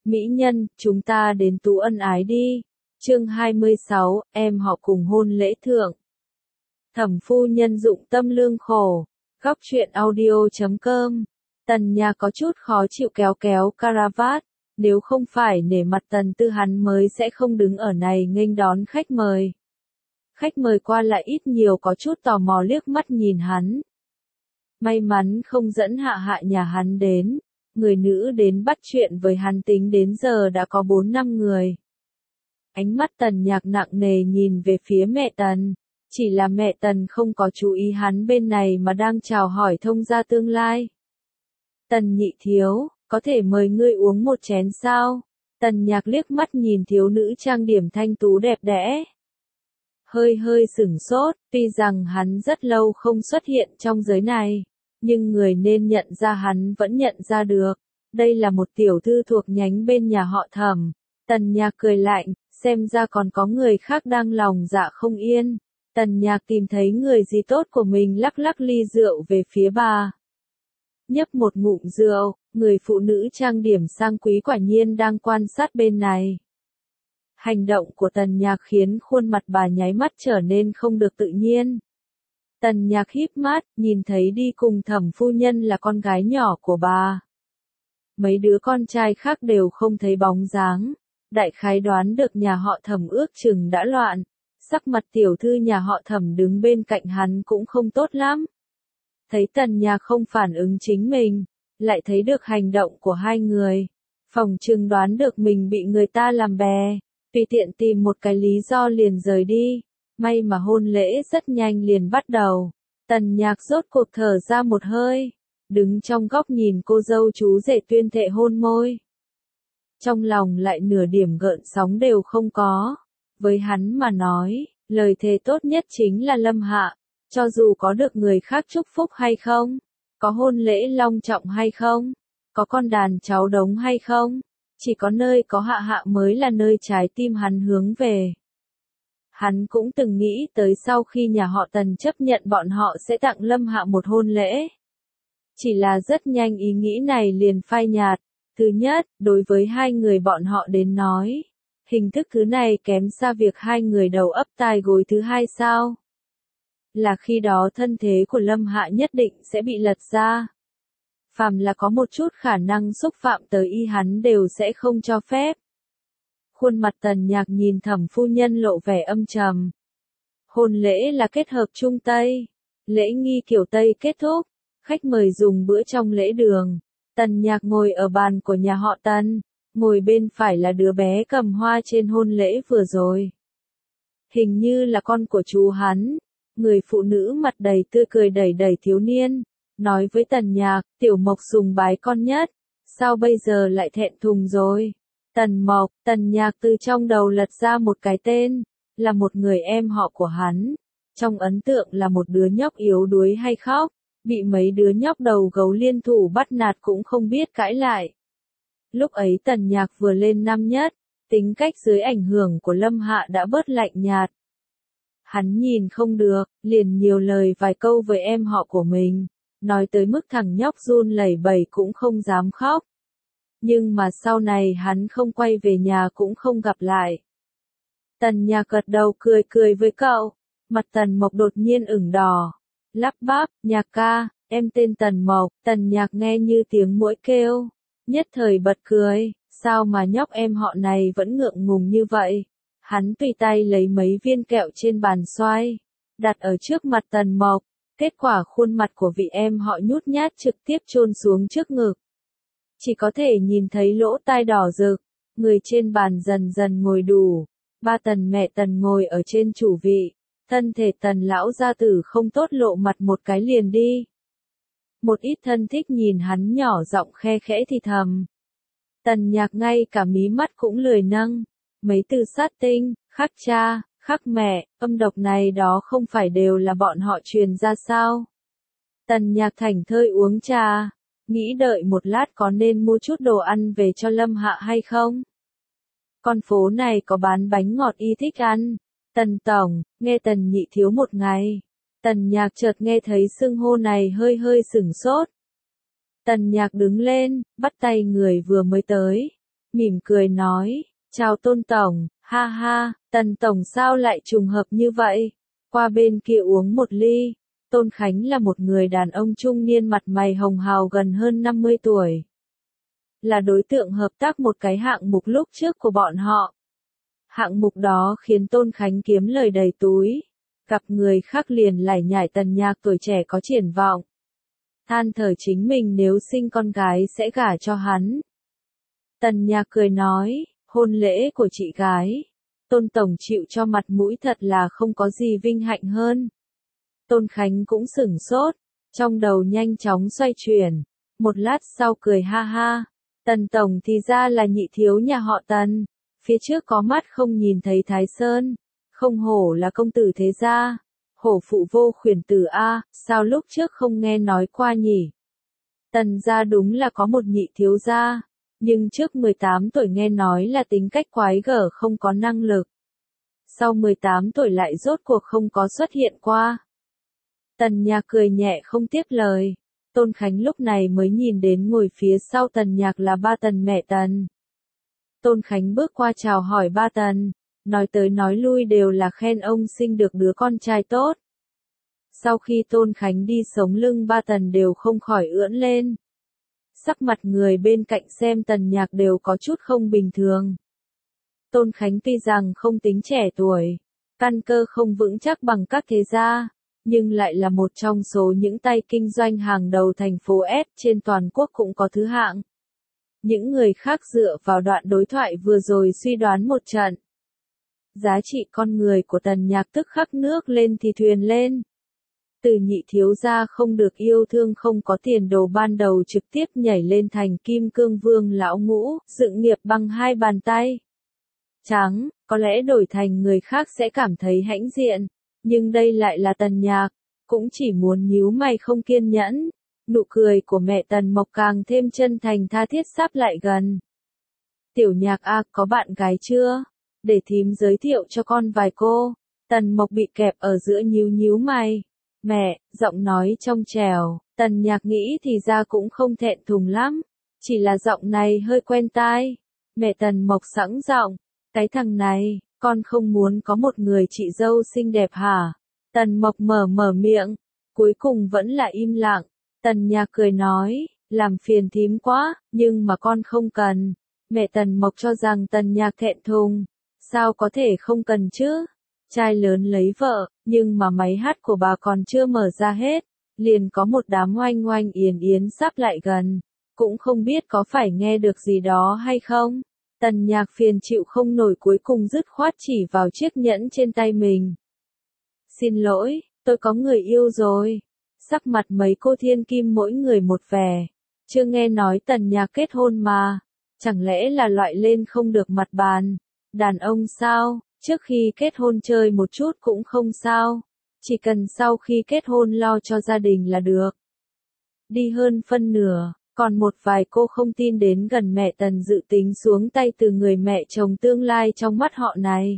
Mỹ nhân, chúng ta đến tú ân ái đi. Chương 26, em họ cùng hôn lễ thượng. Thẩm phu nhân dụng tâm lương khổ. Góc truyện audio.com. Tần Nhạc có chút khó chịu kéo kéo caravat. Nếu không phải nể mặt Tần Tư hắn mới sẽ không đứng ở này nghênh đón khách mời. Khách mời qua lại ít nhiều có chút tò mò liếc mắt nhìn hắn. May mắn không dẫn hạ nhà hắn đến. Người nữ đến bắt chuyện với hắn tính đến giờ đã có 4-5 người. Ánh mắt Tần Nhạc nặng nề nhìn về phía mẹ Tần. Chỉ là mẹ Tần không có chú ý hắn bên này mà đang chào hỏi thông gia tương lai. Tần nhị thiếu, có thể mời ngươi uống một chén sao? Tần Nhạc liếc mắt nhìn thiếu nữ trang điểm thanh tú đẹp đẽ. Hơi sửng sốt, tuy rằng hắn rất lâu không xuất hiện trong giới này. Nhưng người nên nhận ra hắn vẫn nhận ra được. Đây là một tiểu thư thuộc nhánh bên nhà họ Thẩm. Tần Nhạc cười lạnh, xem ra còn có người khác đang lòng dạ không yên. Tần Nhạc tìm thấy người gì tốt của mình lắc lắc ly rượu về phía bà. Nhấp một ngụm rượu, người phụ nữ trang điểm sang quý quả nhiên đang quan sát bên này. Hành động của Tần Nhạc khiến khuôn mặt bà nháy mắt trở nên không được tự nhiên. Tần Nhạc híp mắt, nhìn thấy đi cùng Thẩm phu nhân là con gái nhỏ của bà. Mấy đứa con trai khác đều không thấy bóng dáng. Đại khái đoán được nhà họ Thẩm ước chừng đã loạn. Sắc mặt tiểu thư nhà họ Thẩm đứng bên cạnh hắn cũng không tốt lắm. Thấy Tần Nhạc không phản ứng chính mình, lại thấy được hành động của hai người. Phòng chừng đoán được mình bị người ta làm bè, tùy tiện tìm một cái lý do liền rời đi. May mà hôn lễ rất nhanh liền bắt đầu. Tần Nhạc rốt cuộc thở ra một hơi, đứng trong góc nhìn cô dâu chú rể tuyên thệ hôn môi. Trong lòng lại nửa điểm gợn sóng đều không có. Với hắn mà nói, lời thề tốt nhất chính là Lâm Hạ. Cho dù có được người khác chúc phúc hay không, có hôn lễ long trọng hay không, có con đàn cháu đống hay không, chỉ có nơi có hạ mới là nơi trái tim hắn hướng về. Hắn cũng từng nghĩ tới sau khi nhà họ Tần chấp nhận bọn họ sẽ tặng Lâm Hạ một hôn lễ. Chỉ là rất nhanh ý nghĩ này liền phai nhạt. Thứ nhất, đối với hai người bọn họ đến nói, hình thức thứ này kém xa việc hai người đầu ấp tai gối. Thứ hai sao? Là khi đó thân thế của Lâm Hạ nhất định sẽ bị lật ra. Phàm là có một chút khả năng xúc phạm tới y hắn đều sẽ không cho phép. Khuôn mặt Tần Nhạc nhìn Thẩm phu nhân lộ vẻ âm trầm. Hôn lễ là kết hợp Trung Tây. Lễ nghi kiểu Tây kết thúc. Khách mời dùng bữa trong lễ đường. Tần Nhạc ngồi ở bàn của nhà họ Tần. Ngồi bên phải là đứa bé cầm hoa trên hôn lễ vừa rồi. Hình như là con của chú hắn. Người phụ nữ mặt đầy tươi cười đẩy thiếu niên. Nói với Tần Nhạc, Tiểu Mộc sùng bái con nhất. Sao bây giờ lại thẹn thùng rồi? Tần Mộc, Tần Nhạc từ trong đầu lật ra một cái tên, là một người em họ của hắn. Trong ấn tượng là một đứa nhóc yếu đuối hay khóc, bị mấy đứa nhóc đầu gấu liên thủ bắt nạt cũng không biết cãi lại. Lúc ấy Tần Nhạc vừa lên năm nhất, tính cách dưới ảnh hưởng của Lâm Hạ đã bớt lạnh nhạt. Hắn nhìn không được, liền nhiều lời vài câu với em họ của mình, nói tới mức thằng nhóc run lẩy bẩy cũng không dám khóc. Nhưng mà sau này hắn không quay về nhà cũng không gặp lại. Tần Nhạc gật đầu cười với cậu. Mặt Tần Mộc đột nhiên ửng đỏ. Lắp bắp, Nhạc ca, em tên Tần Mộc. Tần Nhạc nghe như tiếng muỗi kêu. Nhất thời bật cười, sao mà nhóc em họ này vẫn ngượng ngùng như vậy. Hắn tùy tay lấy mấy viên kẹo trên bàn xoay, đặt ở trước mặt Tần Mộc. Kết quả khuôn mặt của vị em họ nhút nhát trực tiếp chôn xuống trước ngực. Chỉ có thể nhìn thấy lỗ tai đỏ rực, người trên bàn dần dần ngồi đủ. Ba Tần mẹ Tần ngồi ở trên chủ vị, thân thể Tần lão gia tử không tốt lộ mặt một cái liền đi. Một ít thân thích nhìn hắn nhỏ giọng khe khẽ thì thầm. Tần Nhạc ngay cả mí mắt cũng lười nâng. Mấy từ sát tinh, khắc cha, khắc mẹ, âm độc này đó không phải đều là bọn họ truyền ra sao? Tần Nhạc thảnh thơi uống trà, nghĩ đợi một lát có nên mua chút đồ ăn về cho Lâm Hạ hay không? Con phố này có bán bánh ngọt y thích ăn. Tần tổng, nghe Tần nhị thiếu một ngày. Tần Nhạc chợt nghe thấy xưng hô này hơi sửng sốt. Tần Nhạc đứng lên, bắt tay người vừa mới tới. mỉm cười nói, chào Tôn Tổng, ha ha, Tần Tổng sao lại trùng hợp như vậy, qua bên kia uống một ly. Tôn Khánh là một người đàn ông trung niên mặt mày hồng hào gần hơn 50 tuổi. Là đối tượng hợp tác một cái hạng mục lúc trước của bọn họ. Hạng mục đó khiến Tôn Khánh kiếm lời đầy túi. Gặp người khác liền lải nhải Tần Nhạc tuổi trẻ có triển vọng. Than thở chính mình nếu sinh con gái sẽ gả cho hắn. Tần Nhạc cười nói, hôn lễ của chị gái. Tôn Tổng chịu cho mặt mũi thật là không có gì vinh hạnh hơn. Tôn Khánh cũng sửng sốt, trong đầu nhanh chóng xoay chuyển. Một lát sau cười ha ha, Tần Tổng thì ra là nhị thiếu nhà họ Tần. Phía trước có mắt không nhìn thấy Thái Sơn. Không hổ là công tử thế gia. Hổ phụ vô khuyển tử A, sao lúc trước không nghe nói qua nhỉ? Tần gia đúng là có một nhị thiếu gia. Nhưng trước 18 tuổi nghe nói là tính cách quái gở không có năng lực. Sau 18 tuổi lại rốt cuộc không có xuất hiện qua. Tần Nhạc cười nhẹ không tiếp lời. Tôn Khánh lúc này mới nhìn đến ngồi phía sau Tần Nhạc là ba Tần mẹ Tần. Tôn Khánh bước qua chào hỏi ba Tần, nói tới nói lui đều là khen ông sinh được đứa con trai tốt. Sau khi Tôn Khánh đi sống lưng ba Tần đều không khỏi ưỡn lên. Sắc mặt người bên cạnh xem Tần Nhạc đều có chút không bình thường. Tôn Khánh tuy rằng không tính trẻ tuổi, căn cơ không vững chắc bằng các thế gia, nhưng lại là một trong số những tay kinh doanh hàng đầu thành phố S trên toàn quốc cũng có thứ hạng. Những người khác dựa vào đoạn đối thoại vừa rồi suy đoán một trận. Giá trị con người của Tần Nhạc tức khắc nước lên thì thuyền lên. Từ nhị thiếu gia không được yêu thương không có tiền đồ ban đầu trực tiếp nhảy lên thành kim cương vương lão ngũ, dựng nghiệp bằng hai bàn tay. Trắng, có lẽ đổi thành người khác sẽ cảm thấy hãnh diện, nhưng đây lại là Tần Nhạc, cũng chỉ muốn nhíu mày không kiên nhẫn. Nụ cười của mẹ Tần Mộc càng thêm chân thành tha thiết sắp lại gần. Tiểu Nhạc a, có bạn gái chưa? Để thím giới thiệu cho con vài cô. Tần Mộc bị kẹp ở giữa nhíu nhíu mày. Mẹ, giọng nói trong trẻo, Tần Nhạc nghĩ thì ra cũng không thẹn thùng lắm. Chỉ là giọng này hơi quen tai. Mẹ Tần Mộc sẵn giọng, cái thằng này, con không muốn có một người chị dâu xinh đẹp hả? Tần Mộc mở miệng, cuối cùng vẫn là im lặng. Tần Nhạc cười nói, làm phiền thím quá, nhưng mà con không cần. Mẹ Tần Mộc cho rằng Tần Nhạc thẹn thùng, sao có thể không cần chứ? Trai lớn lấy vợ, nhưng mà máy hát của bà còn chưa mở ra hết, liền có một đám oanh oanh yến yến sắp lại gần, cũng không biết có phải nghe được gì đó hay không. Tần Nhạc phiền chịu không nổi cuối cùng dứt khoát chỉ vào chiếc nhẫn trên tay mình. Xin lỗi, tôi có người yêu rồi. Sắc mặt mấy cô thiên kim mỗi người một vẻ. Chưa nghe nói Tần Nhạc kết hôn mà. Chẳng lẽ là loại lên không được mặt bàn. Đàn ông sao, trước khi kết hôn chơi một chút cũng không sao. Chỉ cần sau khi kết hôn lo cho gia đình là được. Đi hơn phân nửa, còn một vài cô không tin đến gần mẹ Tần dự tính xuống tay từ người mẹ chồng tương lai trong mắt họ này.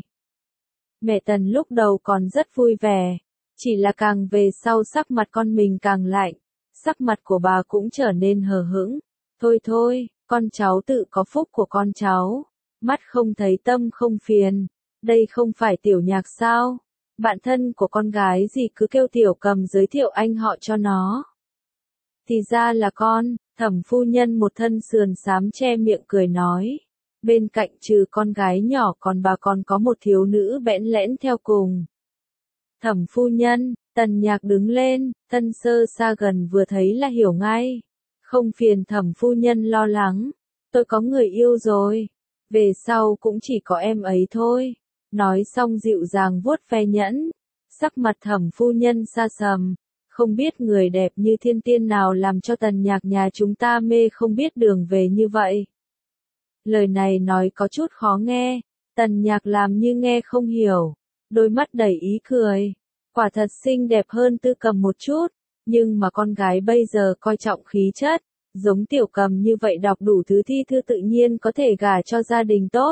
Mẹ Tần lúc đầu còn rất vui vẻ. Chỉ là càng về sau sắc mặt con mình càng lạnh, sắc mặt của bà cũng trở nên hờ hững. Thôi thôi, con cháu tự có phúc của con cháu. Mắt không thấy tâm không phiền. Đây không phải Tiểu Nhạc sao? Bạn thân của con gái gì cứ kêu Tiểu Cầm giới thiệu anh họ cho nó. Thì ra là con, Thẩm phu nhân một thân sườn xám che miệng cười nói. Bên cạnh trừ con gái nhỏ còn bà còn có một thiếu nữ bẽn lẽn theo cùng. Thẩm phu nhân, Tần Nhạc đứng lên, thân sơ xa gần vừa thấy là hiểu ngay. Không phiền Thẩm phu nhân lo lắng, tôi có người yêu rồi, về sau cũng chỉ có em ấy thôi. Nói xong dịu dàng vuốt ve nhẫn, sắc mặt Thẩm phu nhân xa sầm, không biết người đẹp như thiên tiên nào làm cho Tần Nhạc nhà chúng ta mê không biết đường về như vậy. Lời này nói có chút khó nghe, Tần Nhạc làm như nghe không hiểu. Đôi mắt đầy ý cười, quả thật xinh đẹp hơn Tư Cầm một chút, nhưng mà con gái bây giờ coi trọng khí chất, giống Tiểu Cầm như vậy đọc đủ thứ thi thư tự nhiên có thể gả cho gia đình tốt.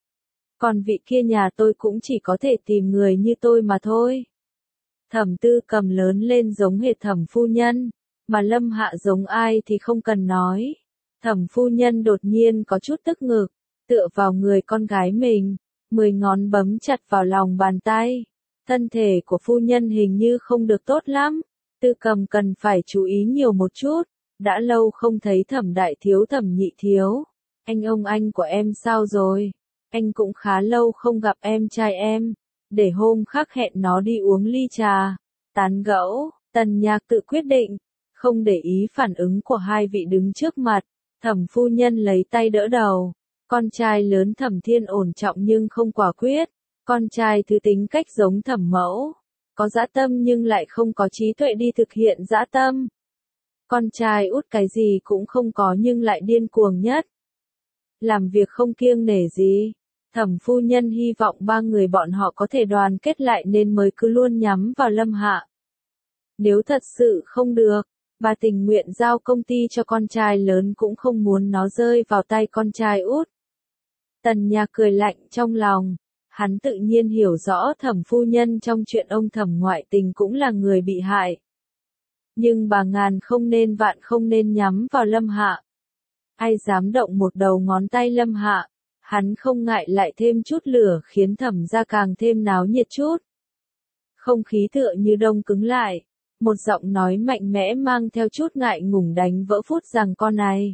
Còn vị kia nhà tôi cũng chỉ có thể tìm người như tôi mà thôi. Thẩm Tư Cầm lớn lên giống hệt Thẩm phu nhân, mà Lâm Hạ giống ai thì không cần nói. Thẩm phu nhân đột nhiên có chút tức ngực, tựa vào người con gái mình, 10 ngón bấm chặt vào lòng bàn tay. Thân thể của phu nhân hình như không được tốt lắm, Tư Cầm cần phải chú ý nhiều một chút, đã lâu không thấy Thẩm đại thiếu Thẩm nhị thiếu. Anh của em sao rồi? Anh cũng khá lâu không gặp em trai em, để hôm khác hẹn nó đi uống ly trà, tán gẫu. Tần Nhạc tự quyết định, không để ý phản ứng của hai vị đứng trước mặt, Thẩm phu nhân lấy tay đỡ đầu. Con trai lớn Thẩm Thiên ổn trọng nhưng không quả quyết, con trai thứ tính cách giống Thẩm mẫu, có dã tâm nhưng lại không có trí tuệ đi thực hiện dã tâm. Con trai út cái gì cũng không có nhưng lại điên cuồng nhất, làm việc không kiêng nể gì. Thẩm phu nhân hy vọng ba người bọn họ có thể đoàn kết lại nên mới cứ luôn nhắm vào Lâm Hạ. Nếu thật sự không được, bà tình nguyện giao công ty cho con trai lớn cũng không muốn nó rơi vào tay con trai út. Tần Nhạc cười lạnh trong lòng, hắn tự nhiên hiểu rõ Thẩm phu nhân trong chuyện ông Thẩm ngoại tình cũng là người bị hại. Nhưng bà ngàn không nên vạn không nên nhắm vào Lâm Hạ. Ai dám động một đầu ngón tay Lâm Hạ, hắn không ngại lại thêm chút lửa khiến Thẩm gia càng thêm náo nhiệt chút. Không khí tựa như đông cứng lại, một giọng nói mạnh mẽ mang theo chút ngại ngùng đánh vỡ phút giằng co này.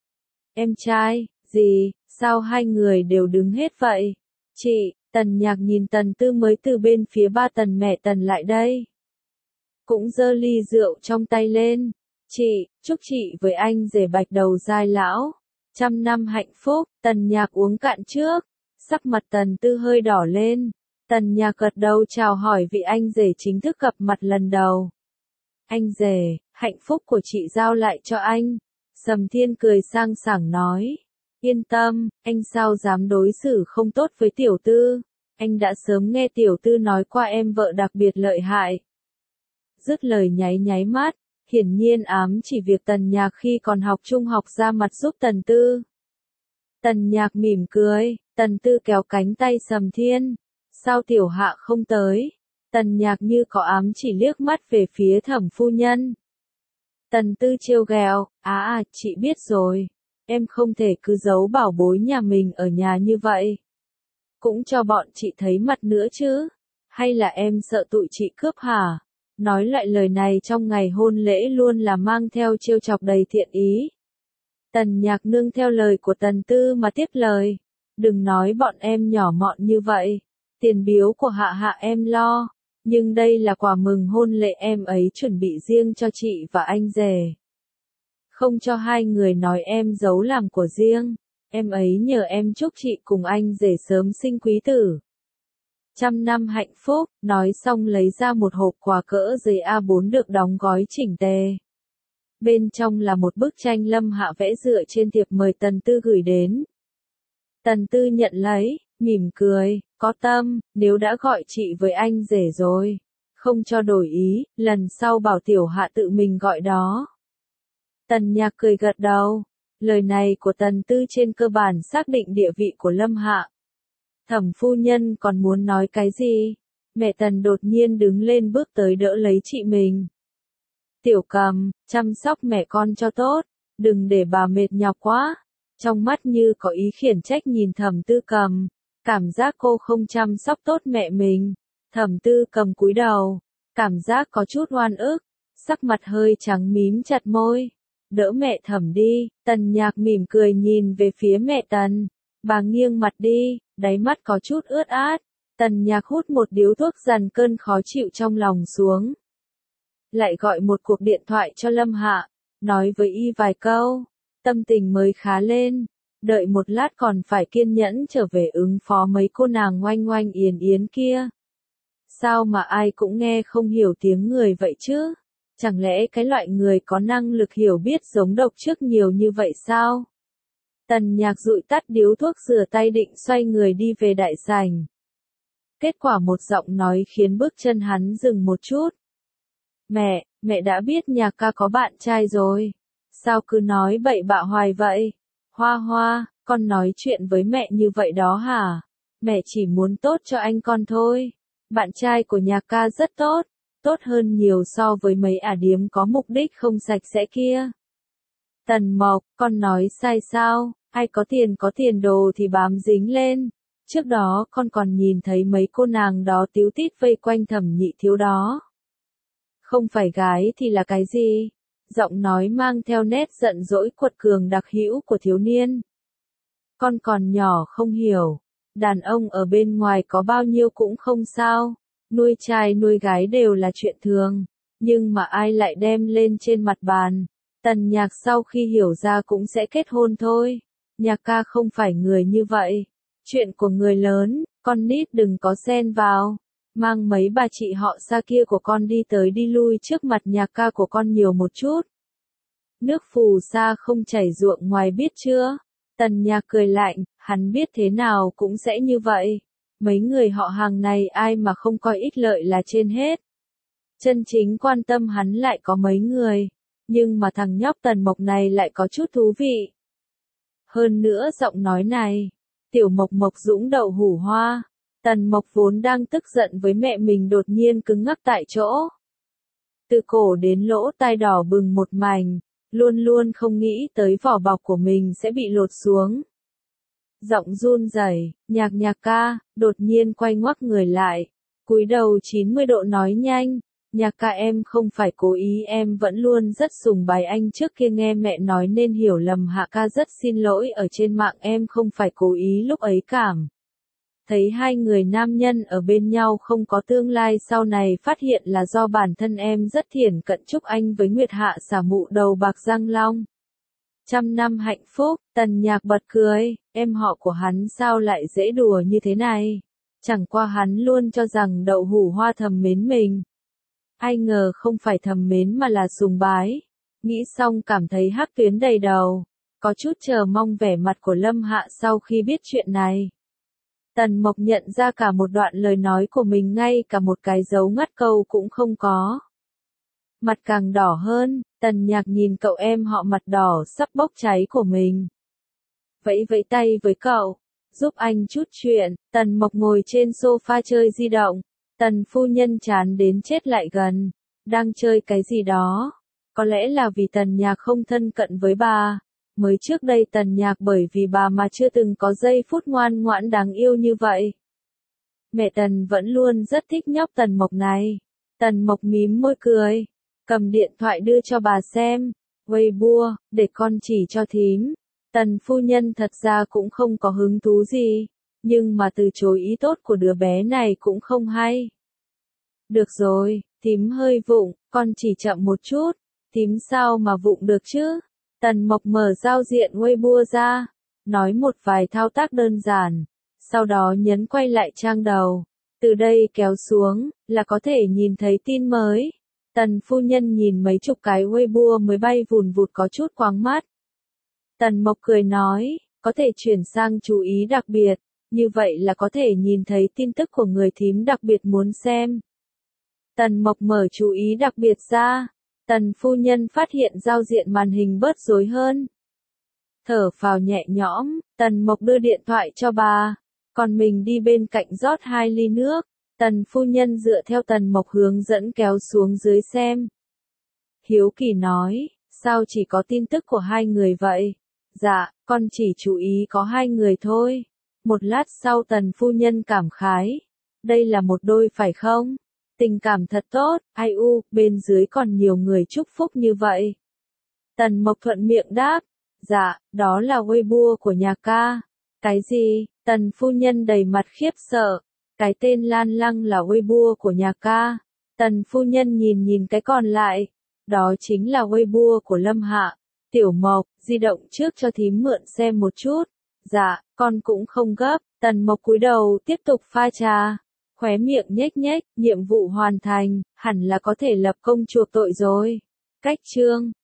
Em trai, gì, sao hai người đều đứng hết vậy? Chị, Tần Nhạc nhìn Tần Tư mới từ bên phía ba Tần mẹ Tần lại đây. Cũng giơ ly rượu trong tay lên. Chị, chúc chị với anh rể bạch đầu giai lão, 100 năm hạnh phúc. Tần Nhạc uống cạn trước, sắc mặt Tần Tư hơi đỏ lên. Tần Nhạc gật đầu chào hỏi vị anh rể chính thức gặp mặt lần đầu. Anh rể, hạnh phúc của chị giao lại cho anh. Sầm Thiên cười sang sảng nói. Yên tâm, anh sao dám đối xử không tốt với tiểu tư. Anh đã sớm nghe tiểu tư nói qua em vợ đặc biệt lợi hại. Dứt lời nháy nháy mắt, hiển nhiên ám chỉ việc Tần Nhạc khi còn học trung học ra mặt giúp Tần Tư. Tần Nhạc mỉm cười, Tần Tư kéo cánh tay Sầm Thiên. Sao tiểu hạ không tới? Tần Nhạc như có ám chỉ liếc mắt về phía Thẩm phu nhân. Tần Tư trêu ghẹo, chị biết rồi. Em không thể cứ giấu bảo bối nhà mình ở nhà như vậy. Cũng cho bọn chị thấy mặt nữa chứ. Hay là em sợ tụi chị cướp hả? Nói lại lời này trong ngày hôn lễ luôn là mang theo trêu chọc đầy thiện ý. Tần Nhạc nương theo lời của Tần Tư mà tiếp lời. Đừng nói bọn em nhỏ mọn như vậy. Tiền biếu của hạ hạ em lo. Nhưng đây là quà mừng hôn lễ em ấy chuẩn bị riêng cho chị và anh rể. Không cho hai người nói em giấu làm của riêng. Em ấy nhờ em chúc chị cùng anh rể sớm sinh quý tử. 100 năm hạnh phúc, nói xong lấy ra một hộp quà cỡ giấy A4 được đóng gói chỉnh tề. Bên trong là một bức tranh Lâm Hạ vẽ dựa trên thiệp mời Tần Tư gửi đến. Tần Tư nhận lấy, mỉm cười, có tâm, nếu đã gọi chị với anh rể rồi. Không cho đổi ý, lần sau bảo tiểu hạ tự mình gọi đó. Tần Nhạc cười gật đầu. Lời này của Tần Tư trên cơ bản xác định địa vị của Lâm Hạ. Thẩm phu nhân còn muốn nói cái gì? Mẹ Tần đột nhiên đứng lên bước tới đỡ lấy chị mình. Tiểu Cầm, chăm sóc mẹ con cho tốt, đừng để bà mệt nhọc quá. Trong mắt như có ý khiển trách nhìn Thẩm Tư Cầm, cảm giác cô không chăm sóc tốt mẹ mình. Thẩm Tư Cầm cúi đầu, cảm giác có chút oan ức, sắc mặt hơi trắng mím chặt môi. Đỡ mẹ Thẩm đi. Tần Nhạc mỉm cười nhìn về phía mẹ Tần. Bà nghiêng mặt đi, đáy mắt có chút ướt át. Tần Nhạc hút một điếu thuốc dằn cơn khó chịu trong lòng xuống. Lại gọi một cuộc điện thoại cho Lâm Hạ, nói với y vài câu, tâm tình mới khá lên. Đợi một lát còn phải kiên nhẫn trở về ứng phó mấy cô nàng oanh oanh yến yến kia. Sao mà ai cũng nghe không hiểu tiếng người vậy chứ? Chẳng lẽ cái loại người có năng lực hiểu biết giống độc trước nhiều như vậy sao? Tần Nhạc dụi tắt điếu thuốc rửa tay định xoay người đi về đại sảnh. Kết quả một giọng nói khiến bước chân hắn dừng một chút. Mẹ đã biết nhà ca có bạn trai rồi. Sao cứ nói bậy bạ hoài vậy? Hoa Hoa, con nói chuyện với mẹ như vậy đó hả? Mẹ chỉ muốn tốt cho anh con thôi. Bạn trai của nhà ca rất tốt. Tốt hơn nhiều so với mấy ả điếm có mục đích không sạch sẽ kia. Tần Mộc, con nói sai sao, ai có tiền đồ thì bám dính lên. Trước đó con còn nhìn thấy mấy cô nàng đó tíu tít vây quanh Thẩm Nhị Thiếu đó. Không phải gái thì là cái gì? Giọng nói mang theo nét giận dỗi quật cường đặc hữu của thiếu niên. Con còn nhỏ không hiểu, đàn ông ở bên ngoài có bao nhiêu cũng không sao, nuôi trai nuôi gái đều là chuyện thường, nhưng mà ai lại đem lên trên mặt bàn. Tần Nhạc sau khi hiểu ra cũng sẽ kết hôn thôi. Nhạc ca không phải người như vậy. Chuyện của người lớn, con nít đừng có xen vào. Mang mấy bà chị họ xa kia của con đi tới đi lui trước mặt Nhạc ca của con nhiều một chút. Nước phù sa không chảy ruộng ngoài biết chưa? Tần Nhạc cười lạnh, hắn biết thế nào cũng sẽ như vậy. Mấy người họ hàng này ai mà không coi ích lợi là trên hết. Chân chính quan tâm hắn lại có mấy người. Nhưng mà thằng nhóc Tần Mộc này lại có chút thú vị. Hơn nữa giọng nói này, tiểu Mộc Mộc dũng đậu hủ hoa. Tần Mộc vốn đang tức giận với mẹ mình đột nhiên cứng ngắc tại chỗ. Từ cổ đến lỗ tai đỏ bừng một mảnh, luôn luôn không nghĩ tới vỏ bọc của mình sẽ bị lột xuống. Giọng run rẩy, Nhạc ca, đột nhiên quay ngoắc người lại, cúi đầu 90 độ nói nhanh. Nhạc ca em không phải cố ý, em vẫn luôn rất sùng bái anh, trước kia nghe mẹ nói nên hiểu lầm, Hạ ca rất xin lỗi, ở trên mạng em không phải cố ý, lúc ấy cảm thấy hai người nam nhân ở bên nhau không có tương lai, sau này phát hiện là do bản thân em rất thiển cận, chúc anh với Nguyệt Hạ xả mụ đầu bạc răng long. 100 năm hạnh phúc. Tần Nhạc bật cười, em họ của hắn sao lại dễ đùa như thế này. Chẳng qua hắn luôn cho rằng đậu hủ hoa thầm mến mình. Ai ngờ không phải thầm mến mà là sùng bái. Nghĩ xong cảm thấy hắc tuyến đầy đầu. Có chút chờ mong vẻ mặt của Lâm Hạ sau khi biết chuyện này. Tần Mộc nhận ra cả một đoạn lời nói của mình ngay cả một cái dấu ngắt câu cũng không có. Mặt càng đỏ hơn, Tần Nhạc nhìn cậu em họ mặt đỏ sắp bốc cháy của mình. Vẫy vẫy tay với cậu, giúp anh chút chuyện. Tần Mộc ngồi trên sofa chơi di động. Tần phu nhân chán đến chết lại gần, đang chơi cái gì đó. Có lẽ là vì Tần Nhạc không thân cận với bà. Mới trước đây Tần Nhạc bởi vì bà mà chưa từng có giây phút ngoan ngoãn đáng yêu như vậy. Mẹ Tần vẫn luôn rất thích nhóc Tần Mộc này. Tần Mộc mím môi cười, cầm điện thoại đưa cho bà xem. Weibo, để con chỉ cho thím. Tần phu nhân thật ra cũng không có hứng thú gì, nhưng mà từ chối ý tốt của đứa bé này cũng không hay. Được rồi, thím hơi vụng, con chỉ chậm một chút. Thím sao mà vụng được chứ? Tần Mộc mở giao diện Weibo ra, nói một vài thao tác đơn giản, sau đó nhấn quay lại trang đầu. Từ đây kéo xuống, là có thể nhìn thấy tin mới. Tần phu nhân nhìn mấy chục cái Weibo mới bay vùn vụt có chút quáng mắt. Tần Mộc cười nói, có thể chuyển sang chú ý đặc biệt, như vậy là có thể nhìn thấy tin tức của người thím đặc biệt muốn xem. Tần Mộc mở chú ý đặc biệt ra. Tần phu nhân phát hiện giao diện màn hình bớt rối hơn. Thở phào nhẹ nhõm, Tần Mộc đưa điện thoại cho bà, còn mình đi bên cạnh rót 2 ly nước. Tần phu nhân dựa theo Tần Mộc hướng dẫn kéo xuống dưới xem. Hiếu kỳ nói, sao chỉ có tin tức của 2 người vậy? Dạ, con chỉ chú ý có 2 người thôi. Một lát sau Tần phu nhân cảm khái. Đây là một đôi phải không? Tình cảm thật tốt, ai u, bên dưới còn nhiều người chúc phúc như vậy. Tần Mộc thuận miệng đáp, dạ, đó là Weibo của Nhạc ca. Cái gì? Tần phu nhân đầy mặt khiếp sợ. Cái tên Lan Lăng là Weibo của Nhạc ca. Tần phu nhân nhìn cái còn lại. Đó chính là Weibo của Lâm Hạ. Tiểu Mộc, di động trước cho thím mượn xem một chút. Dạ, con cũng không gấp. Tần Mộc cúi đầu tiếp tục pha trà. Khóe miệng nhếch nhếch, nhiệm vụ hoàn thành, hẳn là có thể lập công chuộc tội rồi. Cách chương